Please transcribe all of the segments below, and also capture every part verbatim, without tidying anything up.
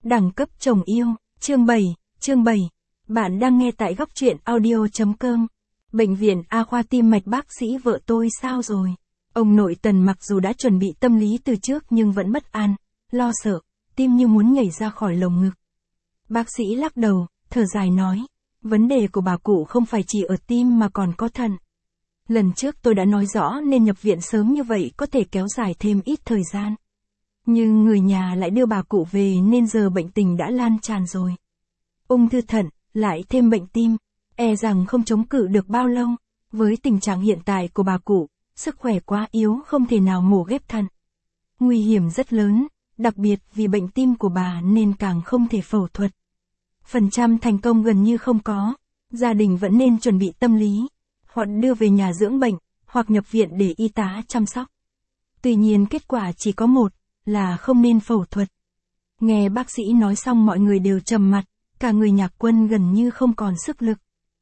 Đẳng cấp chồng yêu, chương bảy, chương bảy. Bạn đang nghe tại góc truyện audio.com. Bệnh viện A khoa tim mạch bác sĩ vợ tôi sao rồi? Ông nội Tần mặc dù đã chuẩn bị tâm lý từ trước nhưng vẫn bất an, lo sợ, tim như muốn nhảy ra khỏi lồng ngực. Bác sĩ lắc đầu, thở dài nói, vấn đề của bà cụ không phải chỉ ở tim mà còn có thận. Lần trước tôi đã nói rõ nên nhập viện sớm như vậy có thể kéo dài thêm ít thời gian. Nhưng người nhà lại đưa bà cụ về nên giờ bệnh tình đã lan tràn rồi. Ung thư thận, lại thêm bệnh tim, e rằng không chống cự được bao lâu. Với tình trạng hiện tại của bà cụ, sức khỏe quá yếu không thể nào mổ ghép thận. Nguy hiểm rất lớn, đặc biệt vì bệnh tim của bà nên càng không thể phẫu thuật. Phần trăm thành công gần như không có, gia đình vẫn nên chuẩn bị tâm lý, hoặc đưa về nhà dưỡng bệnh, hoặc nhập viện để y tá chăm sóc. Tuy nhiên kết quả chỉ có một, là không nên phẫu thuật. Nghe bác sĩ nói xong mọi người đều trầm mặt, cả người Nhạc Quân gần như không còn sức lực.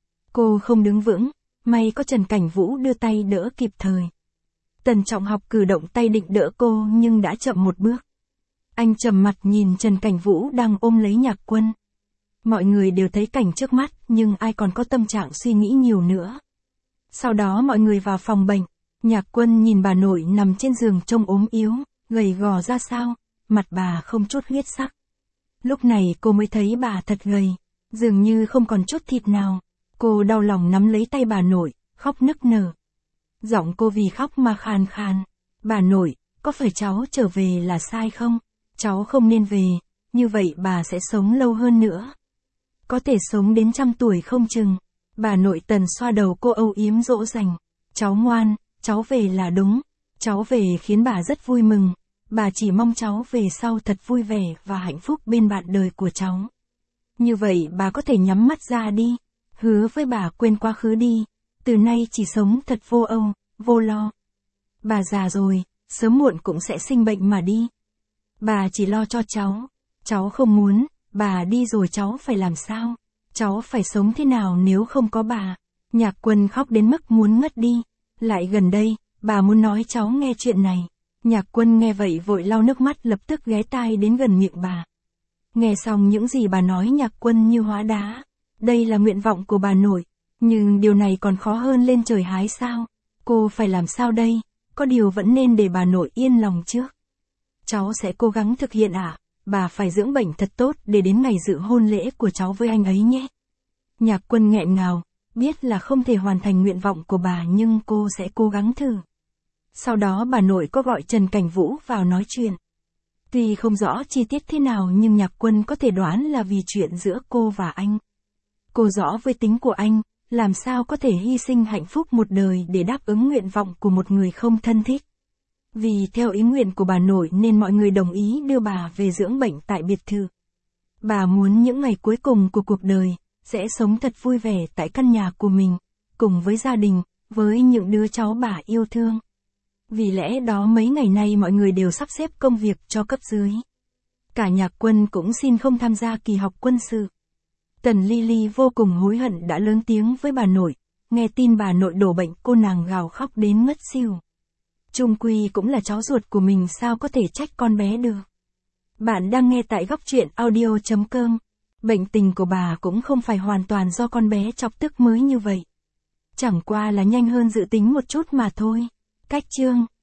Cô không đứng vững, may có Trần Cảnh Vũ đưa tay đỡ kịp thời. Tần Trọng Học cử động tay định đỡ cô nhưng đã chậm một bước. Anh trầm mặt nhìn Trần Cảnh Vũ đang ôm lấy Nhạc Quân. Mọi người đều thấy cảnh trước mắt nhưng ai còn có tâm trạng suy nghĩ nhiều nữa. Sau đó mọi người vào phòng bệnh, Nhạc Quân nhìn bà nội nằm trên giường trông ốm yếu, gầy gò ra sao, mặt bà không chút huyết sắc. Lúc này cô mới thấy bà thật gầy, dường như không còn chút thịt nào. Cô đau lòng nắm lấy tay bà nội, khóc nức nở. Giọng cô vì khóc mà khàn khàn. Bà nội, có phải cháu trở về là sai không? Cháu không nên về, như vậy bà sẽ sống lâu hơn nữa. Có thể sống đến trăm tuổi không chừng. Bà nội Tần xoa đầu cô âu yếm dỗ dành. Cháu ngoan, cháu về là đúng. Cháu về khiến bà rất vui mừng. Bà chỉ mong cháu về sau thật vui vẻ và hạnh phúc bên bạn đời của cháu. Như vậy bà có thể nhắm mắt ra đi. Hứa với bà quên quá khứ đi. Từ nay chỉ sống thật vô âu, vô lo. Bà già rồi, sớm muộn cũng sẽ sinh bệnh mà đi. Bà chỉ lo cho cháu. Cháu không muốn, bà đi rồi cháu phải làm sao? Cháu phải sống thế nào nếu không có bà? Nhạc Quân khóc đến mức muốn ngất đi. Lại gần đây, bà muốn nói cháu nghe chuyện này. Nhạc Quân nghe vậy vội lau nước mắt lập tức ghé tai đến gần miệng bà. Nghe xong những gì bà nói Nhạc Quân như hóa đá. Đây là nguyện vọng của bà nội. Nhưng điều này còn khó hơn lên trời hái sao? Cô phải làm sao đây? Có điều vẫn nên để bà nội yên lòng trước. Cháu sẽ cố gắng thực hiện ạ. À? Bà phải dưỡng bệnh thật tốt để đến ngày dự hôn lễ của cháu với anh ấy nhé. Nhạc Quân nghẹn ngào, biết là không thể hoàn thành nguyện vọng của bà nhưng cô sẽ cố gắng thử. Sau đó bà nội có gọi Trần Cảnh Vũ vào nói chuyện. Tuy không rõ chi tiết thế nào nhưng Nhạc Quân có thể đoán là vì chuyện giữa cô và anh. Cô rõ với tính của anh, làm sao có thể hy sinh hạnh phúc một đời để đáp ứng nguyện vọng của một người không thân thích. Vì theo ý nguyện của bà nội nên mọi người đồng ý đưa bà về dưỡng bệnh tại biệt thự. Bà muốn những ngày cuối cùng của cuộc đời, sẽ sống thật vui vẻ tại căn nhà của mình, cùng với gia đình, với những đứa cháu bà yêu thương. Vì lẽ đó mấy ngày nay mọi người đều sắp xếp công việc cho cấp dưới. Cả Nhạc Quân cũng xin không tham gia kỳ học quân sự. Tần Ly Ly vô cùng hối hận đã lớn tiếng với bà nội, nghe tin bà nội đổ bệnh cô nàng gào khóc đến ngất xỉu. Chung quy cũng là cháu ruột của mình sao có thể trách con bé được. Bạn đang nghe tại góc truyện audio.com. Bệnh tình của bà cũng không phải hoàn toàn do con bé chọc tức mới như vậy. Chẳng qua là nhanh hơn dự tính một chút mà thôi. Cách chương